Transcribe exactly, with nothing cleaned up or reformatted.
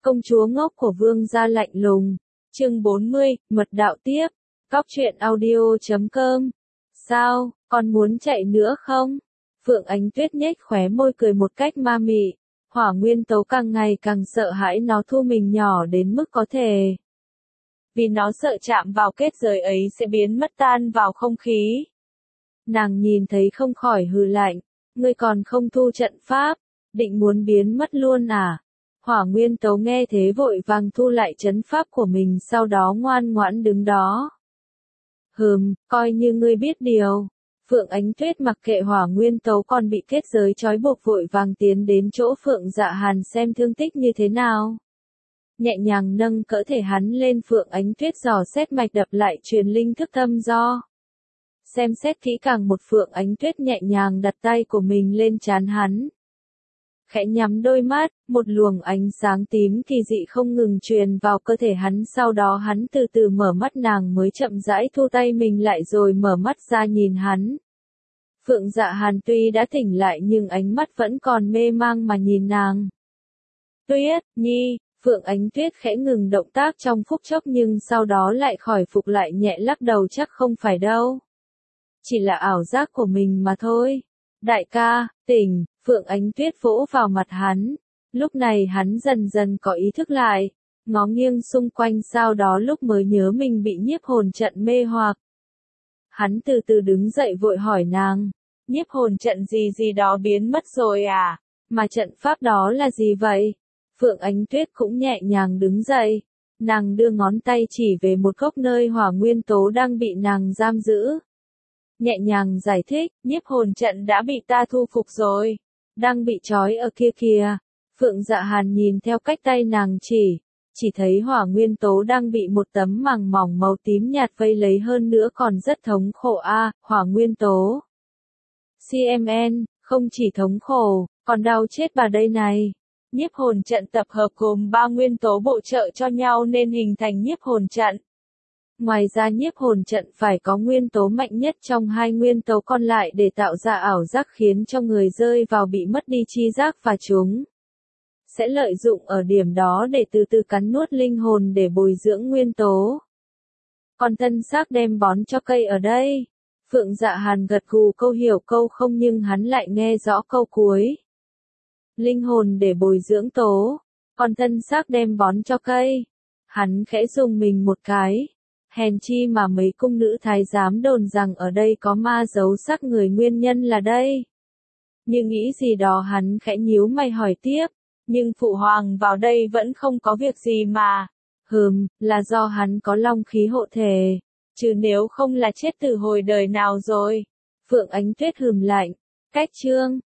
Công chúa ngốc của vương gia lạnh lùng. Chương bốn mươi, mật đạo tiếp. Cóc truyện audio chấm com. Sao, con muốn chạy nữa không? Phượng Ánh Tuyết nhếch khóe môi cười một cách ma mị. Hỏa nguyên tố càng ngày càng sợ hãi nó thu mình nhỏ đến mức có thể. Vì nó sợ chạm vào kết giới ấy sẽ biến mất tan vào không khí. Nàng nhìn thấy không khỏi hừ lạnh. Ngươi còn không thu trận pháp, định muốn biến mất luôn à? Hỏa nguyên tố nghe thế vội vàng thu lại trấn pháp của mình, sau đó ngoan ngoãn đứng đó. Hừm, coi như ngươi biết điều. Phượng Ánh Tuyết mặc kệ hỏa nguyên tố còn bị kết giới trói buộc, vội vàng tiến đến chỗ Phượng Dạ Hàn xem thương tích như thế nào. Nhẹ nhàng nâng cỡ thể hắn lên, Phượng Ánh Tuyết dò xét mạch đập lại truyền linh thức thăm do. Xem xét kỹ càng một, Phượng Ánh Tuyết nhẹ nhàng đặt tay của mình lên trán hắn. Khẽ nhắm đôi mắt, một luồng ánh sáng tím kỳ dị không ngừng truyền vào cơ thể hắn, sau đó hắn từ từ mở mắt, nàng mới chậm rãi thu tay mình lại rồi mở mắt ra nhìn hắn. Phượng Dạ Hàn tuy đã tỉnh lại nhưng ánh mắt vẫn còn mê mang mà nhìn nàng. Tuyết, Nhi, Phượng Ánh Tuyết khẽ ngừng động tác trong phút chốc nhưng sau đó lại khỏi phục lại, nhẹ lắc đầu, chắc không phải đâu. Chỉ là ảo giác của mình mà thôi. Đại ca, tỉnh, Phượng Ánh Tuyết vỗ vào mặt hắn. Lúc này hắn dần dần có ý thức lại, ngó nghiêng xung quanh, sau đó lúc mới nhớ mình bị nhiếp hồn trận mê hoặc. Hắn từ từ đứng dậy vội hỏi nàng, nhiếp hồn trận gì gì đó biến mất rồi à? Mà trận pháp đó là gì vậy? Phượng Ánh Tuyết cũng nhẹ nhàng đứng dậy. Nàng đưa ngón tay chỉ về một góc nơi hỏa nguyên tố đang bị nàng giam giữ. Nhẹ nhàng giải thích, nhiếp hồn trận đã bị ta thu phục rồi. Đang bị trói ở kia kìa. Phượng Dạ Hàn nhìn theo cách tay nàng chỉ. Chỉ thấy hỏa nguyên tố đang bị một tấm màng mỏng màu tím nhạt vây lấy, hơn nữa còn rất thống khổ a. À, hỏa nguyên tố. xê em en, không chỉ thống khổ, còn đau chết bà đây này. Nhiếp hồn trận tập hợp gồm ba nguyên tố bổ trợ cho nhau nên hình thành nhiếp hồn trận. Ngoài ra nhiếp hồn trận phải có nguyên tố mạnh nhất trong hai nguyên tố còn lại để tạo ra ảo giác, khiến cho người rơi vào bị mất đi tri giác, và chúng sẽ lợi dụng ở điểm đó để từ từ cắn nuốt linh hồn để bồi dưỡng nguyên tố. Còn thân xác đem bón cho cây ở đây. Phượng Dạ Hàn gật gù, câu hiểu câu không, nhưng hắn lại nghe rõ câu cuối. Linh hồn để bồi dưỡng tố, còn thân xác đem bón cho cây. Hắn khẽ dùng mình một cái. Hèn chi mà mấy cung nữ thái giám đồn rằng ở đây có ma giấu xác người, nguyên nhân là đây. Nhưng nghĩ gì đó hắn khẽ nhíu mày hỏi tiếp. Nhưng phụ hoàng vào đây vẫn không có việc gì mà. Hừm, là do hắn có long khí hộ thể. Chứ nếu không là chết từ hồi đời nào rồi. Phượng Ánh Tuyết hừm lạnh. Cách chương.